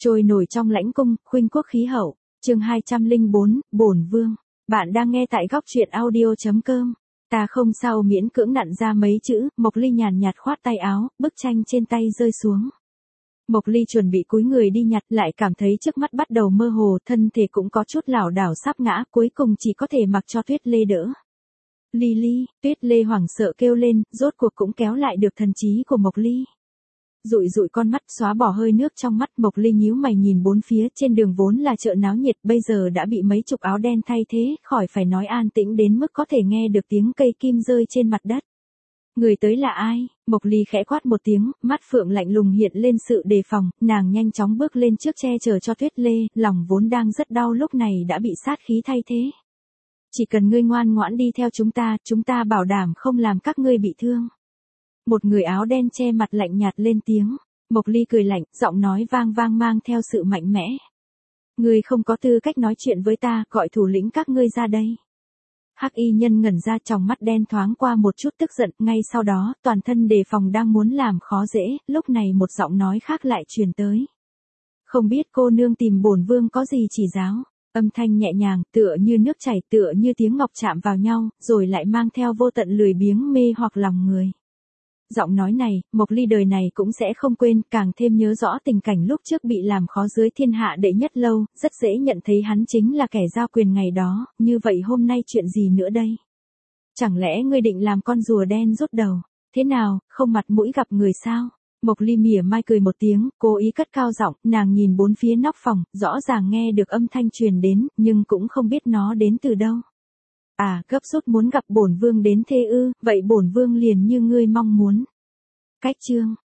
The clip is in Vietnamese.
Trôi nổi trong lãnh cung, khuynh quốc khí hậu. Chương 204, Bổn Vương. Bạn đang nghe tại góc truyện audio.com. Ta không sao miễn cưỡng nặn ra mấy chữ, Mộc Ly nhàn nhạt khoát tay áo, bức tranh trên tay rơi xuống. Mộc Ly chuẩn bị cúi người đi nhặt, lại cảm thấy trước mắt bắt đầu mơ hồ, thân thể cũng có chút lảo đảo sắp ngã, cuối cùng chỉ có thể mặc cho Tuyết Lê đỡ. Ly Ly, Tuyết Lê hoảng sợ kêu lên, rốt cuộc cũng kéo lại được thần trí của Mộc Ly. Dụi dụi con mắt, xóa bỏ hơi nước trong mắt, Mộc Ly nhíu mày nhìn bốn phía, trên đường vốn là chợ náo nhiệt, bây giờ đã bị mấy chục áo đen thay thế, khỏi phải nói an tĩnh đến mức có thể nghe được tiếng cây kim rơi trên mặt đất. Người tới là ai? Mộc Ly khẽ quát một tiếng, mắt phượng lạnh lùng hiện lên sự đề phòng, nàng nhanh chóng bước lên trước che chở cho Tuyết Lê, lòng vốn đang rất đau lúc này đã bị sát khí thay thế. Chỉ cần ngươi ngoan ngoãn đi theo chúng ta bảo đảm không làm các ngươi bị thương. Một người áo đen che mặt lạnh nhạt lên tiếng. Mộc Ly cười lạnh, giọng nói vang vang mang theo sự mạnh mẽ. Ngươi không có tư cách nói chuyện với ta, gọi thủ lĩnh các ngươi ra đây. Hắc y nhân ngẩn ra, tròng mắt đen thoáng qua một chút tức giận, ngay sau đó, toàn thân đề phòng đang muốn làm khó dễ, lúc này một giọng nói khác lại truyền tới. Không biết cô nương tìm bổn vương có gì chỉ giáo. Âm thanh nhẹ nhàng, tựa như nước chảy, tựa như tiếng ngọc chạm vào nhau, rồi lại mang theo vô tận lười biếng mê hoặc lòng người. Giọng nói này, Mộc Ly đời này cũng sẽ không quên, càng thêm nhớ rõ tình cảnh lúc trước bị làm khó dưới thiên hạ đệ nhất lâu, rất dễ nhận thấy hắn chính là kẻ giao quyền ngày đó, như vậy hôm nay chuyện gì nữa đây? Chẳng lẽ ngươi định làm con rùa đen rút đầu? Thế nào, không mặt mũi gặp người sao? Mộc Ly mỉa mai cười một tiếng, cố ý cất cao giọng, nàng nhìn bốn phía nóc phòng, rõ ràng nghe được âm thanh truyền đến, nhưng cũng không biết nó đến từ đâu. À, gấp rút muốn gặp bổn vương đến thế ư, vậy bổn vương liền như ngươi mong muốn. Cách chương,